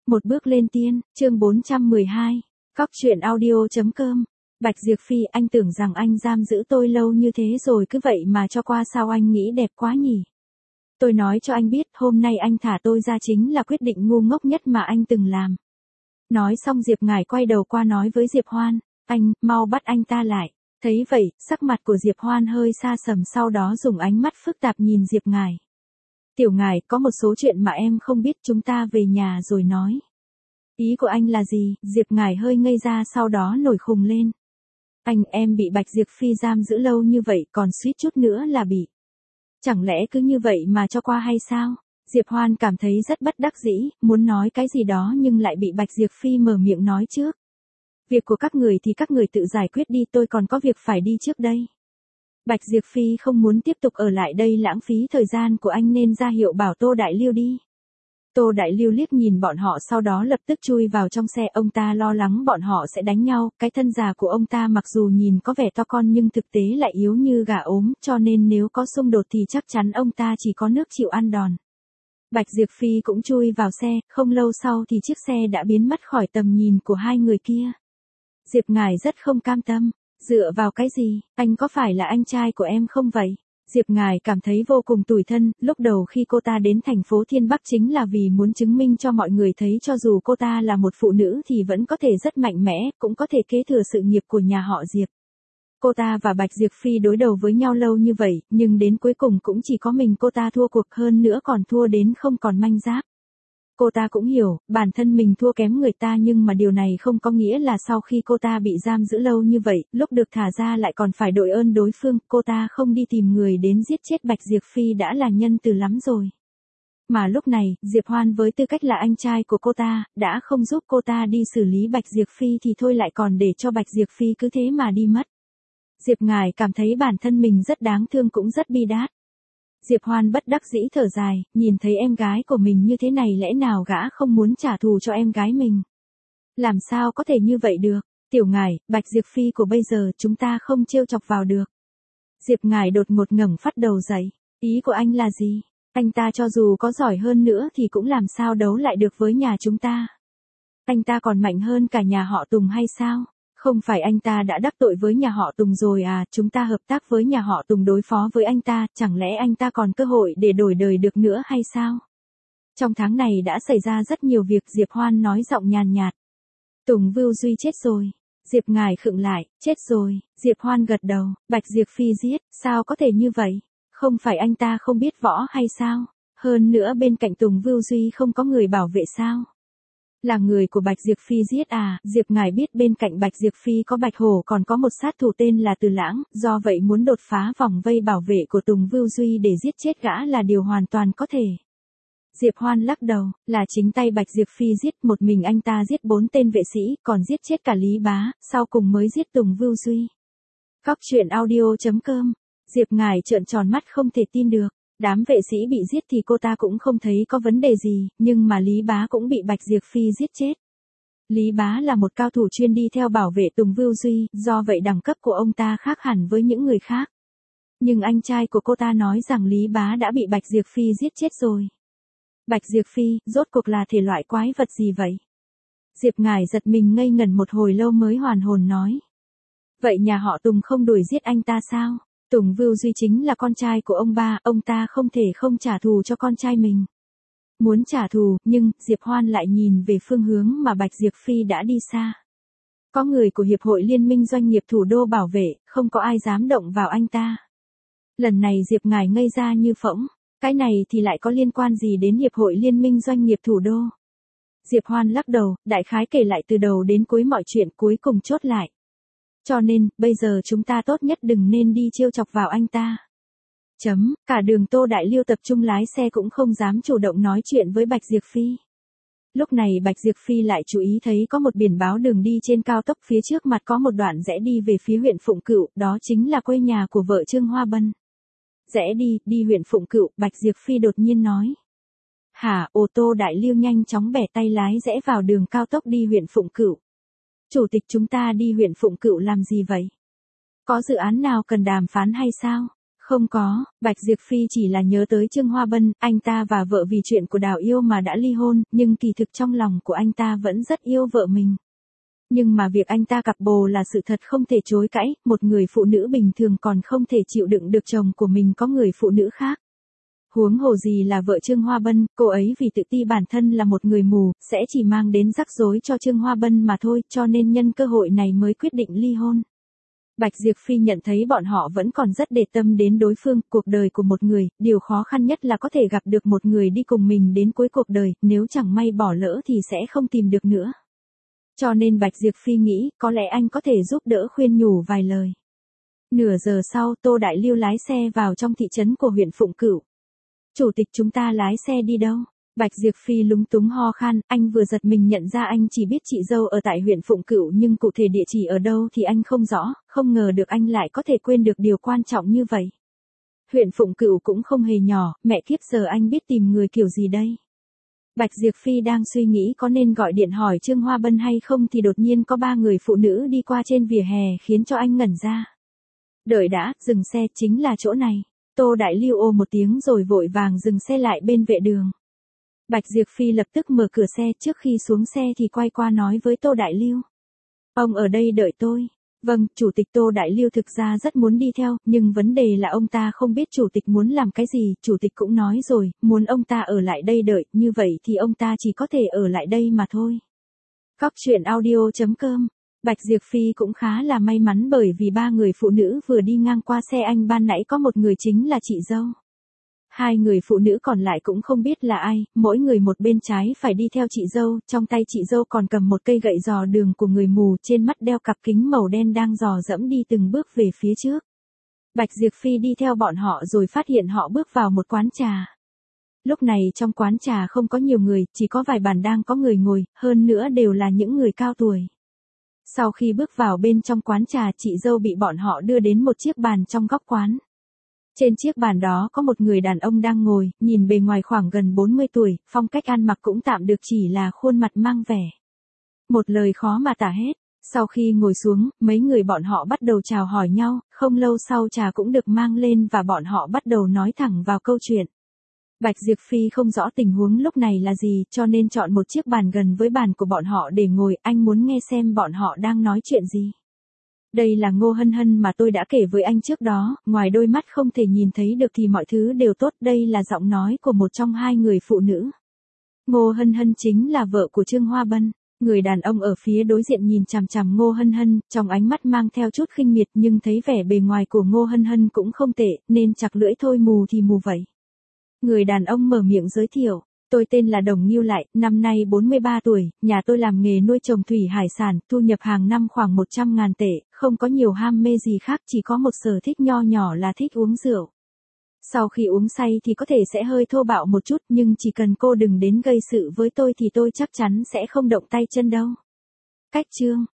Một bước lên tiên, chương 412. Cóc truyện audio.com. Bạch Diệp Phi, anh tưởng rằng anh giam giữ tôi lâu như thế rồi cứ vậy mà cho qua sao anh nghĩ đẹp quá nhỉ? Tôi nói cho anh biết, hôm nay anh thả tôi ra chính là quyết định ngu ngốc nhất mà anh từng làm. Nói xong Diệp Ngải quay đầu qua nói với Diệp Hoan, anh, mau bắt anh ta lại. Thấy vậy, sắc mặt của Diệp Hoan hơi xa sầm, sau đó dùng ánh mắt phức tạp nhìn Diệp Ngải. Tiểu Ngải, có một số chuyện mà em không biết, chúng ta về nhà rồi nói. Ý của anh là gì? Diệp Ngải hơi ngây ra, sau đó nổi khùng lên. Anh, em bị Bạch Diệp Phi giam giữ lâu như vậy, còn suýt chút nữa là bị. Chẳng lẽ cứ như vậy mà cho qua hay sao? Diệp Hoan cảm thấy rất bất đắc dĩ, muốn nói cái gì đó nhưng lại bị Bạch Diệp Phi mở miệng nói trước. Việc của các người thì các người tự giải quyết đi, tôi còn có việc phải đi trước đây. Bạch Diệp Phi không muốn tiếp tục ở lại đây lãng phí thời gian của anh nên ra hiệu bảo Tô Đại Lưu đi. Tô Đại Lưu liếc nhìn bọn họ, sau đó lập tức chui vào trong xe. Ông ta lo lắng bọn họ sẽ đánh nhau, cái thân già của ông ta mặc dù nhìn có vẻ to con nhưng thực tế lại yếu như gà ốm, cho nên nếu có xung đột thì chắc chắn ông ta chỉ có nước chịu ăn đòn. Bạch Diệp Phi cũng chui vào xe, không lâu sau thì chiếc xe đã biến mất khỏi tầm nhìn của hai người kia. Diệp Ngải rất không cam tâm. Dựa vào cái gì, anh có phải là anh trai của em không vậy? Diệp Ngải cảm thấy vô cùng tủi thân, lúc đầu khi cô ta đến thành phố Thiên Bắc chính là vì muốn chứng minh cho mọi người thấy cho dù cô ta là một phụ nữ thì vẫn có thể rất mạnh mẽ, cũng có thể kế thừa sự nghiệp của nhà họ Diệp. Cô ta và Bạch Diệp Phi đối đầu với nhau lâu như vậy, nhưng đến cuối cùng cũng chỉ có mình cô ta thua cuộc, hơn nữa còn thua đến không còn manh giáp. Cô ta cũng hiểu, bản thân mình thua kém người ta, nhưng mà điều này không có nghĩa là sau khi cô ta bị giam giữ lâu như vậy, lúc được thả ra lại còn phải đội ơn đối phương. Cô ta không đi tìm người đến giết chết Bạch Diệp Phi đã là nhân từ lắm rồi. Mà lúc này, Diệp Hoan với tư cách là anh trai của cô ta, đã không giúp cô ta đi xử lý Bạch Diệp Phi thì thôi lại còn để cho Bạch Diệp Phi cứ thế mà đi mất. Diệp Ngải cảm thấy bản thân mình rất đáng thương cũng rất bi đát. Diệp Hoan bất đắc dĩ thở dài, nhìn thấy em gái của mình như thế này lẽ nào gã không muốn trả thù cho em gái mình. Làm sao có thể như vậy được, Tiểu Ngải, Bạch Diệp Phi của bây giờ chúng ta không trêu chọc vào được. Diệp Ngải đột ngột ngẩng phát đầu dậy, ý của anh là gì? Anh ta cho dù có giỏi hơn nữa thì cũng làm sao đấu lại được với nhà chúng ta. Anh ta còn mạnh hơn cả nhà họ Tùng hay sao? Không phải anh ta đã đắc tội với nhà họ Tùng rồi à, chúng ta hợp tác với nhà họ Tùng đối phó với anh ta, chẳng lẽ anh ta còn cơ hội để đổi đời được nữa hay sao? Trong tháng này đã xảy ra rất nhiều việc, Diệp Hoan nói giọng nhàn nhạt. Tùng Vưu Duy chết rồi. Diệp Ngải khựng lại, chết rồi. Diệp Hoan gật đầu, Bạch Diệp Phi giết, sao có thể như vậy? Không phải anh ta không biết võ hay sao? Hơn nữa bên cạnh Tùng Vưu Duy không có người bảo vệ sao? Là người của Bạch Diệp Phi giết à? Diệp Ngải biết bên cạnh Bạch Diệp Phi có Bạch Hổ, còn có một sát thủ tên là Từ Lãng, do vậy muốn đột phá vòng vây bảo vệ của Tùng Vưu Duy để giết chết gã là điều hoàn toàn có thể. Diệp Hoan lắc đầu, là chính tay Bạch Diệp Phi giết, một mình anh ta giết 4 tên vệ sĩ, còn giết chết cả Lý Bá, sau cùng mới giết Tùng Vưu Duy. Cóc truyện audio.com. Diệp Ngải trợn tròn mắt không thể tin được. Đám vệ sĩ bị giết thì cô ta cũng không thấy có vấn đề gì, nhưng mà Lý Bá cũng bị Bạch Diệp Phi giết chết. Lý Bá là một cao thủ chuyên đi theo bảo vệ Tùng Vưu Duy, do vậy đẳng cấp của ông ta khác hẳn với những người khác. Nhưng anh trai của cô ta nói rằng Lý Bá đã bị Bạch Diệp Phi giết chết rồi. Bạch Diệp Phi, rốt cuộc là thể loại quái vật gì vậy? Diệp Ngải giật mình ngây ngẩn một hồi lâu mới hoàn hồn nói. Vậy nhà họ Tùng không đuổi giết anh ta sao? Tùng Vưu Duy chính là con trai của ông ba, ông ta không thể không trả thù cho con trai mình. Muốn trả thù, nhưng, Diệp Hoan lại nhìn về phương hướng mà Bạch Diệp Phi đã đi xa. Có người của Hiệp hội Liên minh Doanh nghiệp Thủ đô bảo vệ, không có ai dám động vào anh ta. Lần này Diệp Ngải ngây ra như phỗng, cái này thì lại có liên quan gì đến Hiệp hội Liên minh Doanh nghiệp Thủ đô? Diệp Hoan lắc đầu, đại khái kể lại từ đầu đến cuối mọi chuyện, cuối cùng chốt lại. Cho nên, bây giờ chúng ta tốt nhất đừng nên đi trêu chọc vào anh ta. Cả đường Tô Đại Lưu tập trung lái xe cũng không dám chủ động nói chuyện với Bạch Diệp Phi. Lúc này Bạch Diệp Phi lại chú ý thấy có một biển báo đường đi trên cao tốc, phía trước mặt có một đoạn rẽ đi về phía huyện Phụng Cựu, đó chính là quê nhà của vợ Trương Hoa Bân. Rẽ đi huyện Phụng Cựu, Bạch Diệp Phi đột nhiên nói. Hả? Ô tô Đại Lưu nhanh chóng bẻ tay lái rẽ vào đường cao tốc đi huyện Phụng Cựu. Chủ tịch, chúng ta đi huyện Phụng Cựu làm gì vậy? Có dự án nào cần đàm phán hay sao? Không có, Bạch Diệp Phi chỉ là nhớ tới Trương Hoa Bân, anh ta và vợ vì chuyện của Đào Yêu mà đã ly hôn, nhưng kỳ thực trong lòng của anh ta vẫn rất yêu vợ mình. Nhưng mà việc anh ta cặp bồ là sự thật không thể chối cãi, một người phụ nữ bình thường còn không thể chịu đựng được chồng của mình có người phụ nữ khác. Huống hồ gì là vợ Trương Hoa Bân, cô ấy vì tự ti bản thân là một người mù, sẽ chỉ mang đến rắc rối cho Trương Hoa Bân mà thôi, cho nên nhân cơ hội này mới quyết định ly hôn. Bạch Diệp Phi nhận thấy bọn họ vẫn còn rất để tâm đến đối phương, cuộc đời của một người, điều khó khăn nhất là có thể gặp được một người đi cùng mình đến cuối cuộc đời, nếu chẳng may bỏ lỡ thì sẽ không tìm được nữa. Cho nên Bạch Diệp Phi nghĩ, có lẽ anh có thể giúp đỡ khuyên nhủ vài lời. Nửa giờ sau, Tô Đại Lưu lái xe vào trong thị trấn của huyện Phụng Cửu. Chủ tịch chúng ta lái xe đi đâu? Bạch Diệp Phi lúng túng ho khan, anh vừa giật mình nhận ra anh chỉ biết chị dâu ở tại huyện Phụng Cửu nhưng cụ thể địa chỉ ở đâu thì anh không rõ, không ngờ được anh lại có thể quên được điều quan trọng như vậy. Huyện Phụng Cửu cũng không hề nhỏ, mẹ kiếp giờ anh biết tìm người kiểu gì đây? Bạch Diệp Phi đang suy nghĩ có nên gọi điện hỏi Trương Hoa Bân hay không thì đột nhiên có 3 người phụ nữ đi qua trên vỉa hè khiến cho anh ngẩn ra. Đợi đã, dừng xe, chính là chỗ này. Tô Đại Lưu ô một tiếng rồi vội vàng dừng xe lại bên vệ đường. Bạch Diệp Phi lập tức mở cửa xe, trước khi xuống xe thì quay qua nói với Tô Đại Lưu. Ông ở đây đợi tôi. Vâng, Chủ tịch. Tô Đại Lưu thực ra rất muốn đi theo, nhưng vấn đề là ông ta không biết Chủ tịch muốn làm cái gì, Chủ tịch cũng nói rồi, muốn ông ta ở lại đây đợi, như vậy thì ông ta chỉ có thể ở lại đây mà thôi. Cóc truyện audio.com. Bạch Diệp Phi cũng khá là may mắn bởi vì 3 người phụ nữ vừa đi ngang qua xe anh ban nãy có một người chính là chị dâu. 2 người phụ nữ còn lại cũng không biết là ai, mỗi người một bên trái phải đi theo chị dâu, trong tay chị dâu còn cầm một cây gậy dò đường của người mù, trên mắt đeo cặp kính màu đen đang dò dẫm đi từng bước về phía trước. Bạch Diệp Phi đi theo bọn họ rồi phát hiện họ bước vào một quán trà. Lúc này trong quán trà không có nhiều người, chỉ có vài bàn đang có người ngồi, hơn nữa đều là những người cao tuổi. Sau khi bước vào bên trong quán trà, chị dâu bị bọn họ đưa đến một chiếc bàn trong góc quán. Trên chiếc bàn đó có một người đàn ông đang ngồi, nhìn bề ngoài khoảng gần 40 tuổi, phong cách ăn mặc cũng tạm được chỉ là khuôn mặt mang vẻ. Một lời khó mà tả hết. Sau khi ngồi xuống, mấy người bọn họ bắt đầu chào hỏi nhau, không lâu sau trà cũng được mang lên và bọn họ bắt đầu nói thẳng vào câu chuyện. Bạch Diệp Phi không rõ tình huống lúc này là gì, cho nên chọn một chiếc bàn gần với bàn của bọn họ để ngồi, anh muốn nghe xem bọn họ đang nói chuyện gì. Đây là Ngô Hân Hân mà tôi đã kể với anh trước đó, ngoài đôi mắt không thể nhìn thấy được thì mọi thứ đều tốt, đây là giọng nói của một trong 2 người phụ nữ. Ngô Hân Hân chính là vợ của Trương Hoa Bân. Người đàn ông ở phía đối diện nhìn chằm chằm Ngô Hân Hân, trong ánh mắt mang theo chút khinh miệt nhưng thấy vẻ bề ngoài của Ngô Hân Hân cũng không tệ, nên chặt lưỡi thôi mù thì mù vậy. Người đàn ông mở miệng giới thiệu. Tôi tên là Đồng Nghiêu Lại, năm nay 43 tuổi, nhà tôi làm nghề nuôi trồng thủy hải sản, thu nhập hàng năm khoảng 100.000 tệ, không có nhiều ham mê gì khác, chỉ có một sở thích nho nhỏ là thích uống rượu. Sau khi uống say thì có thể sẽ hơi thô bạo một chút, nhưng chỉ cần cô đừng đến gây sự với tôi thì tôi chắc chắn sẽ không động tay chân đâu. Cách chương